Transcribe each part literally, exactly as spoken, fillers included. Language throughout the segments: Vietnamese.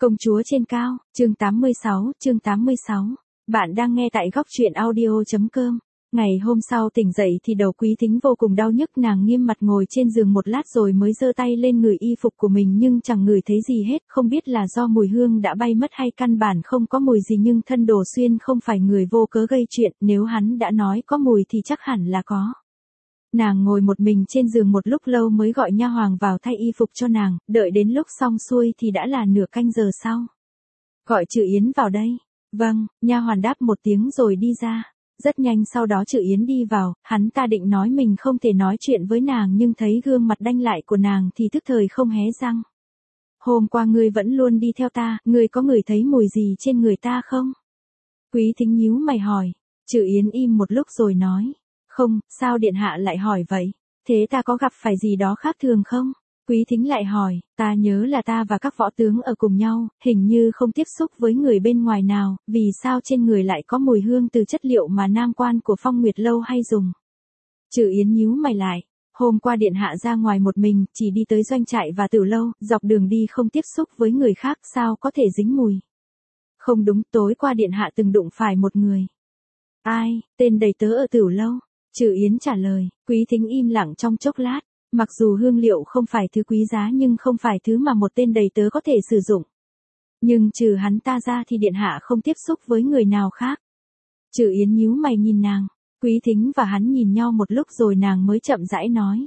Công chúa trên cao, chương tám mươi sáu, chương tám mươi sáu. Bạn đang nghe tại góc truyện audio chấm com. Ngày hôm sau tỉnh dậy thì đầu Quý Thính vô cùng đau nhức, nàng nghiêm mặt ngồi trên giường một lát rồi mới giơ tay lên ngửi y phục của mình nhưng chẳng ngửi thấy gì hết, không biết là do mùi hương đã bay mất hay căn bản không có mùi gì, nhưng Thân Đồ Xuyên không phải người vô cớ gây chuyện, nếu hắn đã nói có mùi thì chắc hẳn là có. Nàng ngồi một mình trên giường một lúc lâu mới gọi nha hoàng vào thay y phục cho nàng, đợi đến lúc xong xuôi thì đã là nửa canh giờ sau. Gọi Trự Yến vào đây. Vâng, nha hoàn đáp một tiếng rồi đi ra. Rất nhanh sau đó Trự Yến đi vào, hắn ta định nói mình không thể nói chuyện với nàng nhưng thấy gương mặt đanh lại của nàng thì tức thời không hé răng. Hôm qua ngươi vẫn luôn đi theo ta, ngươi có ngửi thấy mùi gì trên người ta không? Quý Thính nhíu mày hỏi. Trự Yến im một lúc rồi nói. Không, sao điện hạ lại hỏi vậy? Thế ta có gặp phải gì đó khác thường không? Quý Thính lại hỏi, ta nhớ là ta và các võ tướng ở cùng nhau, hình như không tiếp xúc với người bên ngoài nào, vì sao trên người lại có mùi hương từ chất liệu mà nam quan của Phong Nguyệt Lâu hay dùng? Trự Yến nhíu mày lại, hôm qua điện hạ ra ngoài một mình, chỉ đi tới doanh trại và Tử Lâu, dọc đường đi không tiếp xúc với người khác, sao có thể dính mùi? Không đúng, tối qua điện hạ từng đụng phải một người. Ai, tên đầy tớ ở Tử Lâu? Trự Yến trả lời. Quý Thính im lặng trong chốc lát. Mặc dù hương liệu không phải thứ quý giá nhưng không phải thứ mà một tên đầy tớ có thể sử dụng. Nhưng trừ hắn ta ra thì điện hạ không tiếp xúc với người nào khác. Trự Yến nhíu mày nhìn nàng. Quý Thính và hắn nhìn nhau một lúc rồi nàng mới chậm rãi nói.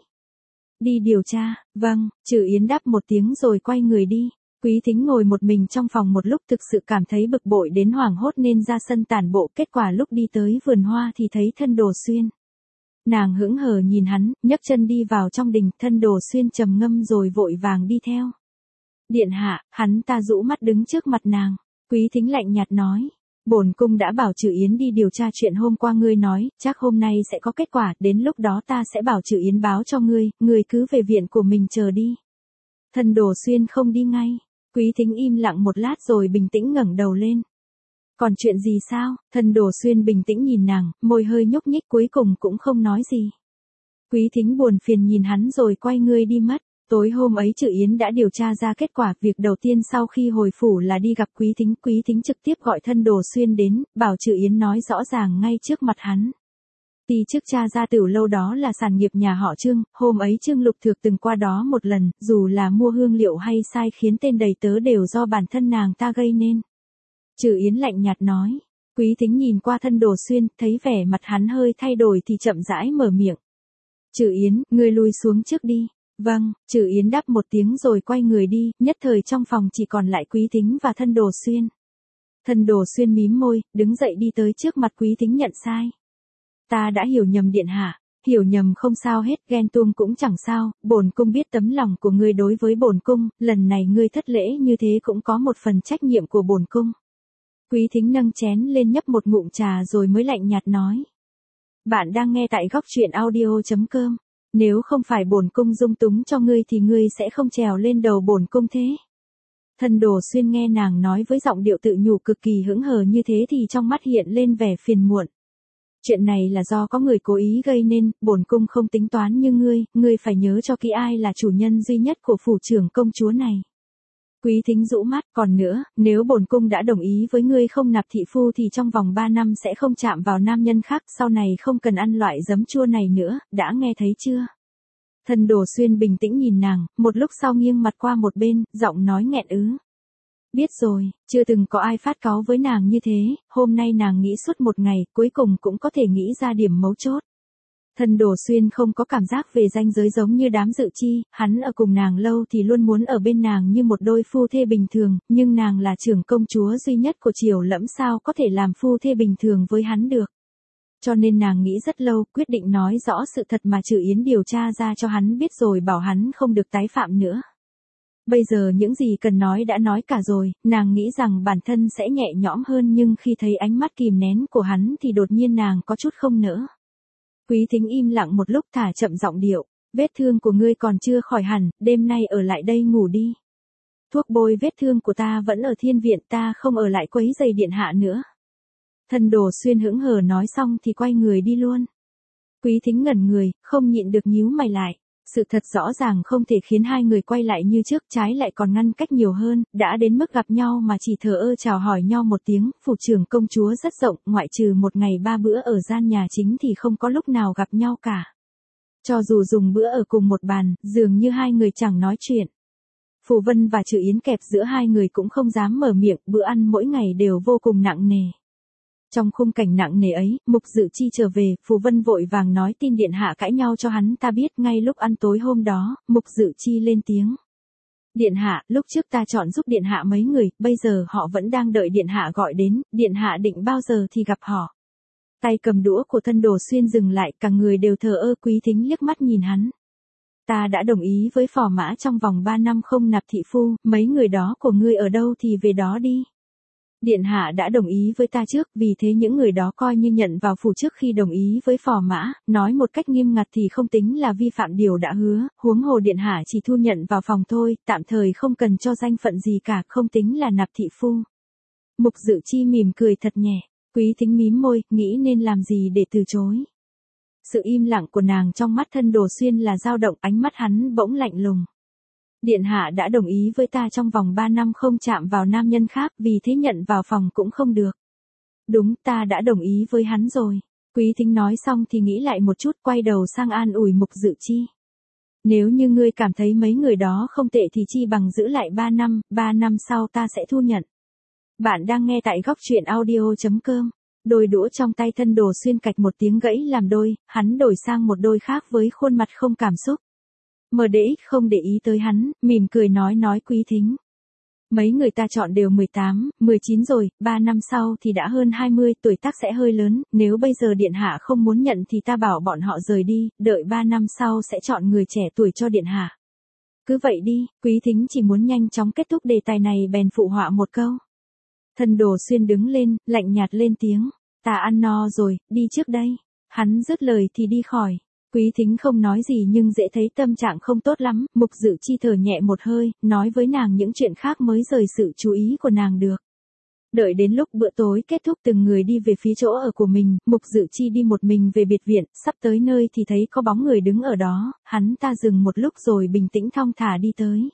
Đi điều tra. Vâng, Trự Yến đáp một tiếng rồi quay người đi. Quý Thính ngồi một mình trong phòng một lúc, thực sự cảm thấy bực bội đến hoảng hốt nên ra sân tản bộ, kết quả lúc đi tới vườn hoa thì thấy Thân Đồ Xuyên. Nàng hững hờ nhìn hắn, nhấc chân đi vào trong đình, Thân Đồ Xuyên trầm ngâm rồi vội vàng đi theo. Điện hạ, hắn ta rũ mắt đứng trước mặt nàng. Quý Thính lạnh nhạt nói, bổn cung đã bảo Trự Yến đi điều tra chuyện hôm qua ngươi nói, chắc hôm nay sẽ có kết quả, đến lúc đó ta sẽ bảo Trự Yến báo cho ngươi, ngươi cứ về viện của mình chờ đi. Thân Đồ Xuyên không đi ngay. Quý Thính im lặng một lát rồi bình tĩnh ngẩng đầu lên. Còn chuyện gì sao? Thân Đồ Xuyên bình tĩnh nhìn nàng, môi hơi nhúc nhích cuối cùng cũng không nói gì. Quý Thính buồn phiền nhìn hắn rồi quay người đi mất. Tối hôm ấy Trự Yến đã điều tra ra kết quả, việc đầu tiên sau khi hồi phủ là đi gặp Quý Thính. Quý Thính trực tiếp gọi Thân Đồ Xuyên đến, bảo Trự Yến nói rõ ràng ngay trước mặt hắn. Ti chức cha ra Tử Lâu đó là sản nghiệp nhà họ Trương, hôm ấy Trương Lục Thược từng qua đó một lần, dù là mua hương liệu hay sai khiến tên đầy tớ đều do bản thân nàng ta gây nên. Trự Yến lạnh nhạt nói. Quý Thính nhìn qua Thân Đồ Xuyên, thấy vẻ mặt hắn hơi thay đổi thì chậm rãi mở miệng. Trự Yến, ngươi lui xuống trước đi. Vâng, Trự Yến đáp một tiếng rồi quay người đi, nhất thời trong phòng chỉ còn lại Quý Thính và Thân Đồ Xuyên. Thân Đồ Xuyên mím môi, đứng dậy đi tới trước mặt Quý Thính nhận sai. Ta đã hiểu nhầm điện hạ. Hiểu nhầm không sao hết, ghen tuông cũng chẳng sao, bổn cung biết tấm lòng của ngươi đối với bổn cung, lần này ngươi thất lễ như thế cũng có một phần trách nhiệm của bổn cung. Quý Thính nâng chén lên nhấp một ngụm trà rồi mới lạnh nhạt nói. Bạn đang nghe tại góc truyện audio chấm com. Nếu không phải bổn cung dung túng cho ngươi thì ngươi sẽ không trèo lên đầu bổn cung thế. Thân Đồ Xuyên nghe nàng nói với giọng điệu tự nhủ cực kỳ hững hờ như thế thì trong mắt hiện lên vẻ phiền muộn. Chuyện này là do có người cố ý gây nên, bổn cung không tính toán như ngươi, ngươi phải nhớ cho kỹ ai là chủ nhân duy nhất của phủ trưởng công chúa này. Quý Thính rũ mắt, còn nữa, nếu bổn cung đã đồng ý với ngươi không nạp thị phu thì trong vòng ba năm sẽ không chạm vào nam nhân khác, sau này không cần ăn loại giấm chua này nữa, đã nghe thấy chưa? Thân Đồ Xuyên bình tĩnh nhìn nàng, một lúc sau nghiêng mặt qua một bên, giọng nói nghẹn ứ. Biết rồi, chưa từng có ai phát cáu với nàng như thế, hôm nay nàng nghĩ suốt một ngày, cuối cùng cũng có thể nghĩ ra điểm mấu chốt. Thân Đồ Xuyên không có cảm giác về ranh giới giống như đám dự chi, hắn ở cùng nàng lâu thì luôn muốn ở bên nàng như một đôi phu thê bình thường, nhưng nàng là trưởng công chúa duy nhất của triều lẫm sao có thể làm phu thê bình thường với hắn được. Cho nên nàng nghĩ rất lâu, quyết định nói rõ sự thật mà Trự Yến điều tra ra cho hắn biết rồi bảo hắn không được tái phạm nữa. Bây giờ những gì cần nói đã nói cả rồi, nàng nghĩ rằng bản thân sẽ nhẹ nhõm hơn nhưng khi thấy ánh mắt kìm nén của hắn thì đột nhiên nàng có chút không nỡ. Quý Thính im lặng một lúc thả chậm giọng điệu, vết thương của ngươi còn chưa khỏi hẳn, đêm nay ở lại đây ngủ đi. Thuốc bôi vết thương của ta vẫn ở thiên viện, ta không ở lại quấy rầy điện hạ nữa. Thân Đồ Xuyên hững hờ nói xong thì quay người đi luôn. Quý Thính ngẩn người, không nhịn được nhíu mày lại. Sự thật rõ ràng không thể khiến hai người quay lại như trước, trái lại còn ngăn cách nhiều hơn, đã đến mức gặp nhau mà chỉ thờ ơ chào hỏi nhau một tiếng. Phủ trưởng công chúa rất rộng, ngoại trừ một ngày ba bữa ở gian nhà chính thì không có lúc nào gặp nhau cả. Cho dù dùng bữa ở cùng một bàn, dường như hai người chẳng nói chuyện. Phù Vân và Trừ Yến kẹp giữa hai người cũng không dám mở miệng, bữa ăn mỗi ngày đều vô cùng nặng nề. Trong khung cảnh nặng nề ấy, Mục Dự Chi trở về, Phù Vân vội vàng nói tin điện hạ cãi nhau cho hắn ta biết. Ngay lúc ăn tối hôm đó, Mục Dự Chi lên tiếng. Điện hạ, lúc trước ta chọn giúp điện hạ mấy người, bây giờ họ vẫn đang đợi điện hạ gọi đến, điện hạ định bao giờ thì gặp họ. Tay cầm đũa của Thân Đồ Xuyên dừng lại, cả người đều thờ ơ. Quý Thính liếc mắt nhìn hắn. Ta đã đồng ý với Phò Mã trong vòng ba năm không nạp thị phu, mấy người đó của ngươi ở đâu thì về đó đi. Điện hạ đã đồng ý với ta trước, vì thế những người đó coi như nhận vào phủ trước khi đồng ý với Phò Mã, nói một cách nghiêm ngặt thì không tính là vi phạm điều đã hứa, huống hồ điện hạ chỉ thu nhận vào phòng thôi, tạm thời không cần cho danh phận gì cả, không tính là nạp thị phu. Mục Dự Chi mỉm cười thật nhẹ, Quý Thính mím môi, nghĩ nên làm gì để từ chối. Sự im lặng của nàng trong mắt Thân Đồ Xuyên là dao động, ánh mắt hắn bỗng lạnh lùng. Điện hạ đã đồng ý với ta trong vòng ba năm không chạm vào nam nhân khác, vì thế nhận vào phòng cũng không được. Đúng, ta đã đồng ý với hắn rồi. Quý Thính nói xong thì nghĩ lại một chút, quay đầu sang an ủi Mục Dự Chi. Nếu như ngươi cảm thấy mấy người đó không tệ thì chi bằng giữ lại ba năm, ba năm sau ta sẽ thu nhận. Bạn đang nghe tại góc truyện audio chấm com. Đôi đũa trong tay Thân Đồ Xuyên cạch một tiếng gãy làm đôi, hắn đổi sang một đôi khác với khuôn mặt không cảm xúc. Mờ đễ không để ý tới hắn, mỉm cười nói nói Quý Thính. Mấy người ta chọn đều mười tám, mười chín rồi, ba năm sau thì đã hơn hai mươi, tuổi tác sẽ hơi lớn, nếu bây giờ điện hạ không muốn nhận thì ta bảo bọn họ rời đi, đợi ba năm sau sẽ chọn người trẻ tuổi cho điện hạ. Cứ vậy đi, Quý Thính chỉ muốn nhanh chóng kết thúc đề tài này bèn phụ họa một câu. Thân Đồ Xuyên đứng lên, lạnh nhạt lên tiếng, ta ăn no rồi, đi trước đây. Hắn dứt lời thì đi khỏi. Quý Thính không nói gì nhưng dễ thấy tâm trạng không tốt lắm, Mục Dự Chi thở nhẹ một hơi, nói với nàng những chuyện khác mới rời sự chú ý của nàng được. Đợi đến lúc bữa tối kết thúc từng người đi về phía chỗ ở của mình, Mục Dự Chi đi một mình về biệt viện, sắp tới nơi thì thấy có bóng người đứng ở đó, hắn ta dừng một lúc rồi bình tĩnh thong thả đi tới.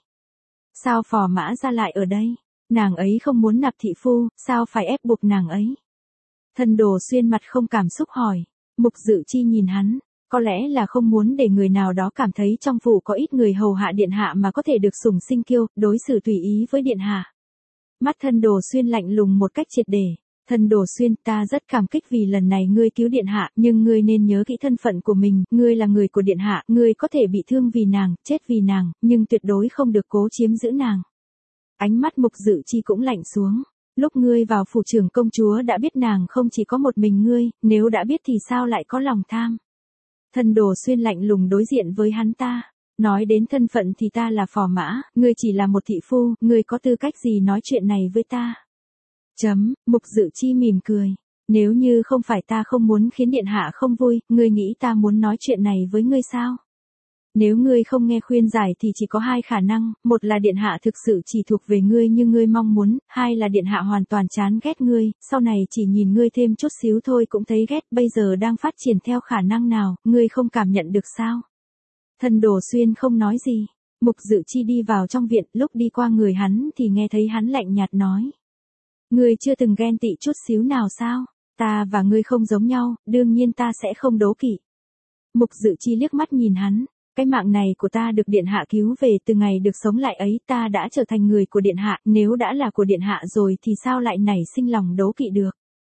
Sao Phò Mã ra lại ở đây? Nàng ấy không muốn nạp thị phu, sao phải ép buộc nàng ấy? Thân Đồ Xuyên mặt không cảm xúc hỏi. Mục Dự Chi nhìn hắn, có lẽ là không muốn để người nào đó cảm thấy trong phủ có ít người hầu hạ điện hạ mà có thể được sủng sinh kiêu, đối xử tùy ý với điện hạ. Mắt Thân Đồ Xuyên lạnh lùng một cách triệt để. Thân Đồ Xuyên, ta rất cảm kích vì lần này ngươi cứu điện hạ, nhưng ngươi nên nhớ kỹ thân phận của mình, ngươi là người của điện hạ, ngươi có thể bị thương vì nàng, chết vì nàng, nhưng tuyệt đối không được cố chiếm giữ nàng. Ánh mắt Mục Dự Chi cũng lạnh xuống. Lúc ngươi vào phủ trưởng công chúa đã biết nàng không chỉ có một mình ngươi, nếu đã biết thì sao lại có lòng tham. Thân Đồ Xuyên lạnh lùng đối diện với hắn ta. Nói đến thân phận thì ta là Phò Mã, ngươi chỉ là một thị phu, ngươi có tư cách gì nói chuyện này với ta? Chấm, Mục Dự Chi mỉm cười. Nếu như không phải ta không muốn khiến điện hạ không vui, ngươi nghĩ ta muốn nói chuyện này với ngươi sao? Nếu ngươi không nghe khuyên giải thì chỉ có hai khả năng, một là điện hạ thực sự chỉ thuộc về ngươi như ngươi mong muốn, hai là điện hạ hoàn toàn chán ghét ngươi, sau này chỉ nhìn ngươi thêm chút xíu thôi cũng thấy ghét, bây giờ đang phát triển theo khả năng nào, ngươi không cảm nhận được sao? Thân Đồ Xuyên không nói gì. Mục Dự Chi đi vào trong viện, lúc đi qua người hắn thì nghe thấy hắn lạnh nhạt nói. Ngươi chưa từng ghen tị chút xíu nào sao? Ta và ngươi không giống nhau, đương nhiên ta sẽ không đố kỵ. Mục Dự Chi liếc mắt nhìn hắn. Cái mạng này của ta được điện hạ cứu về, từ ngày được sống lại ấy ta đã trở thành người của điện hạ, nếu đã là của điện hạ rồi thì sao lại nảy sinh lòng đố kỵ được.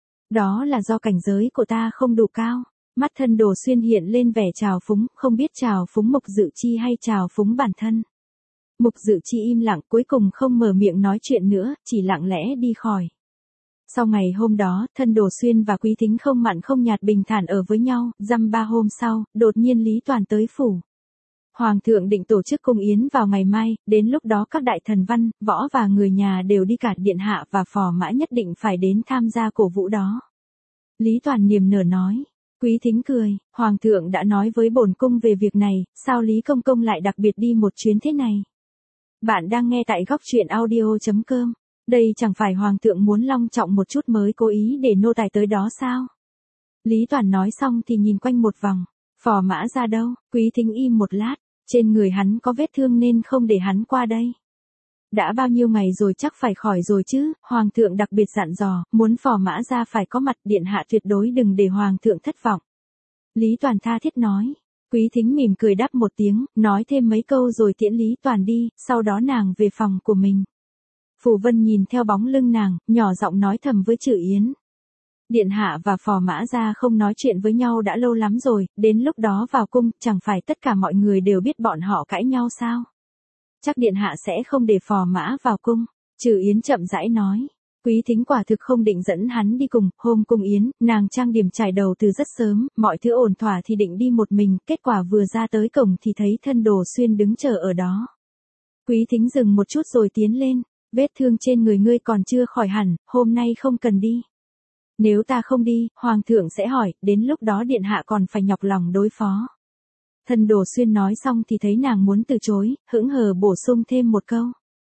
Đó là do cảnh giới của ta không đủ cao. Mắt Thân Đồ Xuyên hiện lên vẻ trào phúng, không biết trào phúng Mục Dự Chi hay trào phúng bản thân. Mục Dự Chi im lặng, cuối cùng không mở miệng nói chuyện nữa, chỉ lặng lẽ đi khỏi. Sau ngày hôm đó, Thân Đồ Xuyên và Quý Thính không mặn không nhạt bình thản ở với nhau, dăm ba hôm sau, đột nhiên Lý Toàn tới phủ. Hoàng thượng định tổ chức cung yến vào ngày mai, đến lúc đó các đại thần văn, võ và người nhà đều đi cả, điện hạ và Phò Mã nhất định phải đến tham gia cổ vũ đó. Lý Toàn niềm nở nói. Quý Thính cười, Hoàng thượng đã nói với bổn cung về việc này, sao Lý Công Công lại đặc biệt đi một chuyến thế này? Bạn đang nghe tại góc truyện audio chấm com. Đây chẳng phải Hoàng thượng muốn long trọng một chút mới cố ý để nô tài tới đó sao? Lý Toàn nói xong thì nhìn quanh một vòng. Phò Mã ra đâu? Quý Thính im một lát. Trên người hắn có vết thương nên không để hắn qua đây. Đã bao nhiêu ngày rồi chắc phải khỏi rồi chứ, Hoàng thượng đặc biệt dặn dò, muốn phò mã ra phải có mặt, điện hạ tuyệt đối đừng để Hoàng thượng thất vọng. Lý Toàn tha thiết nói. Quý Thính mỉm cười đáp một tiếng, nói thêm mấy câu rồi tiễn Lý Toàn đi, sau đó nàng về phòng của mình. Phù Vân nhìn theo bóng lưng nàng, nhỏ giọng nói thầm với Trử Yến. Điện hạ và phò mã ra không nói chuyện với nhau đã lâu lắm rồi, đến lúc đó vào cung, chẳng phải tất cả mọi người đều biết bọn họ cãi nhau sao? Chắc điện hạ sẽ không để phò mã vào cung. Trử Yến chậm rãi nói. Quý Thính quả thực không định dẫn hắn đi cùng, hôm cung yến, nàng trang điểm trải đầu từ rất sớm, mọi thứ ổn thỏa thì định đi một mình, kết quả vừa ra tới cổng thì thấy Thân Đồ Xuyên đứng chờ ở đó. Quý Thính dừng một chút rồi tiến lên, vết thương trên người ngươi còn chưa khỏi hẳn, hôm nay không cần đi. Nếu ta không đi, Hoàng thượng sẽ hỏi, đến lúc đó điện hạ còn phải nhọc lòng đối phó. Thân Đồ Xuyên nói xong thì thấy nàng muốn từ chối, hững hờ bổ sung thêm một câu.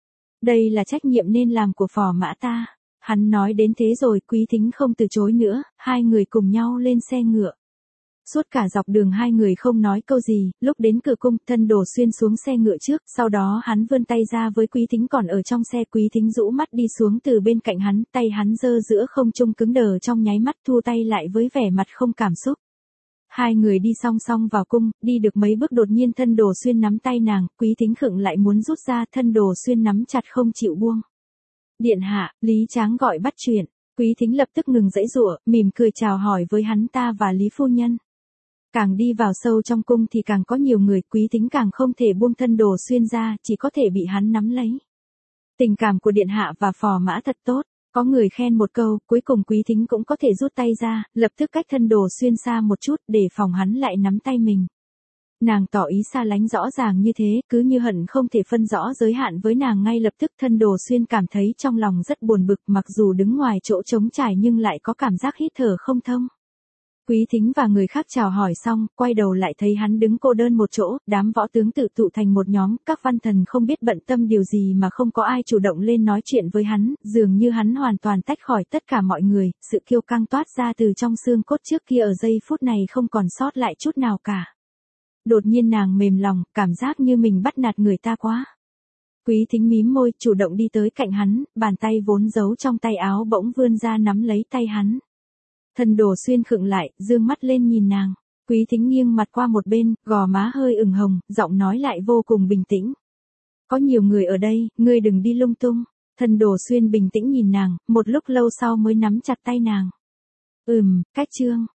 Đây là trách nhiệm nên làm của phò mã ta. Hắn nói đến thế rồi, Quý Thính không từ chối nữa, hai người cùng nhau lên xe ngựa. Suốt cả dọc đường hai người không nói câu gì, lúc đến cửa cung, Thân Đồ Xuyên xuống xe ngựa trước, sau đó hắn vươn tay ra với Quý Thính còn ở trong xe. Quý Thính rũ mắt đi xuống từ bên cạnh hắn, tay hắn giơ giữa không trung cứng đờ trong nháy mắt, thu tay lại với vẻ mặt không cảm xúc. Hai người đi song song vào cung, đi được mấy bước đột nhiên Thân Đồ Xuyên nắm tay nàng, Quý Thính khựng lại muốn rút ra, Thân Đồ Xuyên nắm chặt không chịu buông. Điện hạ, Lý Tráng gọi bắt chuyện. Quý Thính lập tức ngừng giãy giụa, mỉm cười chào hỏi với hắn ta và Lý phu nhân. Càng đi vào sâu trong cung thì càng có nhiều người, Quý Thính càng không thể buông Thân Đồ Xuyên ra, chỉ có thể bị hắn nắm lấy. Tình cảm của điện hạ và phò mã thật tốt. Có người khen một câu, cuối cùng Quý Thính cũng có thể rút tay ra, lập tức cách Thân Đồ Xuyên xa một chút, để phòng hắn lại nắm tay mình. Nàng tỏ ý xa lánh rõ ràng như thế, cứ như hận không thể phân rõ giới hạn với nàng ngay lập tức. Thân Đồ Xuyên cảm thấy trong lòng rất buồn bực, mặc dù đứng ngoài chỗ trống trải nhưng lại có cảm giác hít thở không thông. Quý Thính và người khác chào hỏi xong, quay đầu lại thấy hắn đứng cô đơn một chỗ, đám võ tướng tự tụ thành một nhóm, các văn thần không biết bận tâm điều gì mà không có ai chủ động lên nói chuyện với hắn, dường như hắn hoàn toàn tách khỏi tất cả mọi người, sự kiêu căng toát ra từ trong xương cốt trước kia ở giây phút này không còn sót lại chút nào cả. Đột nhiên nàng mềm lòng, cảm giác như mình bắt nạt người ta quá. Quý Thính mím môi, chủ động đi tới cạnh hắn, bàn tay vốn giấu trong tay áo bỗng vươn ra nắm lấy tay hắn. Thân Đồ Xuyên khựng lại, dương mắt lên nhìn nàng. Quý Thính nghiêng mặt qua một bên, gò má hơi ửng hồng, giọng nói lại vô cùng bình tĩnh. Có nhiều người ở đây, ngươi đừng đi lung tung. Thân Đồ Xuyên bình tĩnh nhìn nàng, một lúc lâu sau mới nắm chặt tay nàng. Ừm, cách chương.